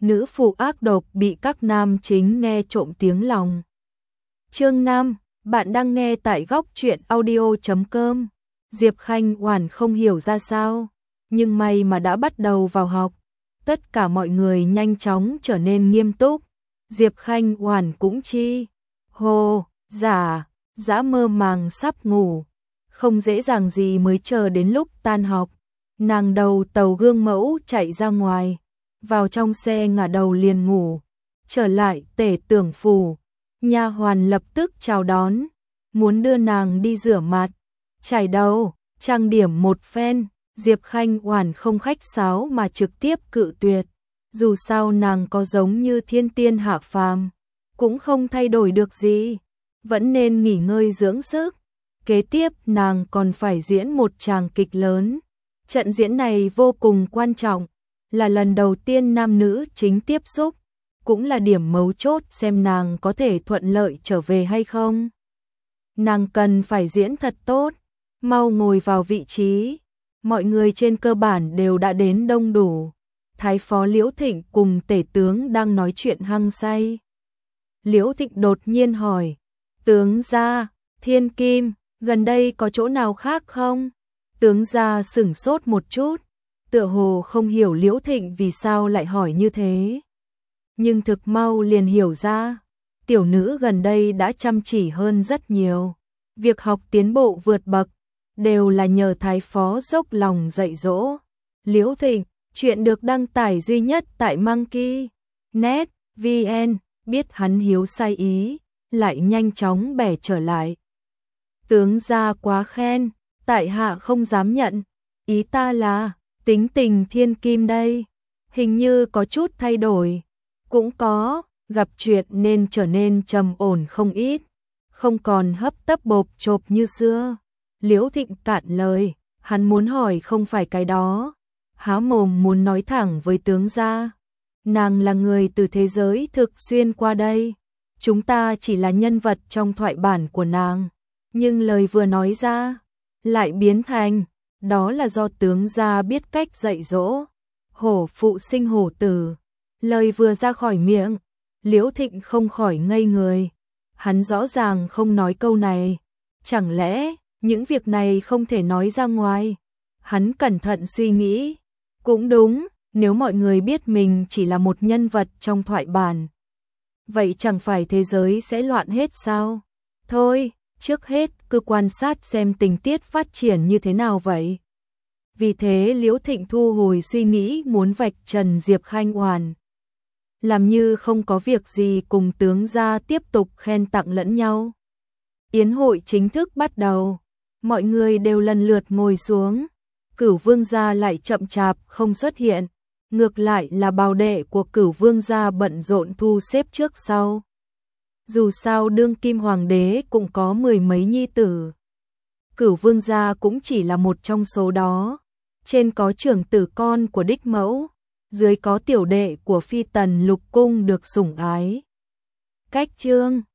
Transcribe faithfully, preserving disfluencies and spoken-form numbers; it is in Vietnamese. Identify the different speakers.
Speaker 1: nữ phụ ác độc bị các nam chính nghe trộm tiếng lòng. Chương năm, bạn đang nghe tại góc truyện audio chấm com. Diệp Khanh Oản không hiểu ra sao, nhưng may mà đã bắt đầu vào học. Tất cả mọi người nhanh chóng trở nên nghiêm túc. Diệp Khanh Oản cũng chi hồ, giả, dã mơ màng sắp ngủ. Không dễ dàng gì mới chờ đến lúc tan học. Nàng đầu tàu gương mẫu chạy ra ngoài, vào trong xe ngả đầu liền ngủ. Trở lại Tể Tưởng phủ, nha hoàn lập tức chào đón, muốn đưa nàng đi rửa mặt, chải đầu, trang điểm một phen. Diệp Khanh Oản không khách sáo mà trực tiếp cự tuyệt. Dù sao nàng có giống như thiên tiên hạ phàm, cũng không thay đổi được gì, vẫn nên nghỉ ngơi dưỡng sức. Kế tiếp nàng còn phải diễn một tràng kịch lớn. Trận diễn này vô cùng quan trọng, là lần đầu tiên nam nữ chính tiếp xúc, cũng là điểm mấu chốt xem nàng có thể thuận lợi trở về hay không. Nàng cần phải diễn thật tốt, mau ngồi vào vị trí. Mọi người trên cơ bản đều đã đến đông đủ. Thái phó Liễu Thịnh cùng tể tướng đang nói chuyện hăng say. Liễu Thịnh đột nhiên hỏi, tướng gia, Thiên Kim, gần đây có chỗ nào khác không? Tướng gia sửng sốt một chút, tựa hồ không hiểu Liễu Thịnh vì sao lại hỏi như thế. Nhưng thực mau liền hiểu ra, tiểu nữ gần đây đã chăm chỉ hơn rất nhiều. Việc học tiến bộ vượt bậc, đều là nhờ thái phó dốc lòng dạy dỗ. Liễu Thịnh, chuyện được đăng tải duy nhất tại Monkey net vn, biết hắn hiếu sai ý, lại nhanh chóng bẻ trở lại. Tướng gia quá khen, tại hạ không dám nhận, ý ta là, tính tình Thiên Kim đây, hình như có chút thay đổi. Cũng có, gặp chuyện nên trở nên trầm ổn không ít, không còn hấp tấp bộp chộp như xưa. Liễu Thịnh cạn lời, hắn muốn hỏi không phải cái đó, há mồm muốn nói thẳng với tướng gia. Nàng là người từ thế giới thực xuyên qua đây, chúng ta chỉ là nhân vật trong thoại bản của nàng, nhưng lời vừa nói ra, lại biến thành, đó là do tướng gia biết cách dạy dỗ. Hổ phụ sinh hổ tử, lời vừa ra khỏi miệng, Liễu Thịnh không khỏi ngây người. Hắn rõ ràng không nói câu này, chẳng lẽ những việc này không thể nói ra ngoài? Hắn cẩn thận suy nghĩ, cũng đúng, nếu mọi người biết mình chỉ là một nhân vật trong thoại bản, vậy chẳng phải thế giới sẽ loạn hết sao? Thôi, trước hết cứ quan sát xem tình tiết phát triển như thế nào vậy. Vì thế Liễu Thịnh thu hồi suy nghĩ muốn vạch trần Diệp Khanh Oản, làm như không có việc gì cùng tướng gia tiếp tục khen tặng lẫn nhau. Yến hội chính thức bắt đầu, mọi người đều lần lượt ngồi xuống. Cửu vương gia lại chậm chạp không xuất hiện, ngược lại là bào đệ của Cửu vương gia bận rộn thu xếp trước sau. Dù sao đương kim hoàng đế cũng có mười mấy nhi tử, Cửu vương gia cũng chỉ là một trong số đó. Trên có trưởng tử con của đích mẫu, dưới có tiểu đệ của phi tần lục cung được sủng ái. Cách chương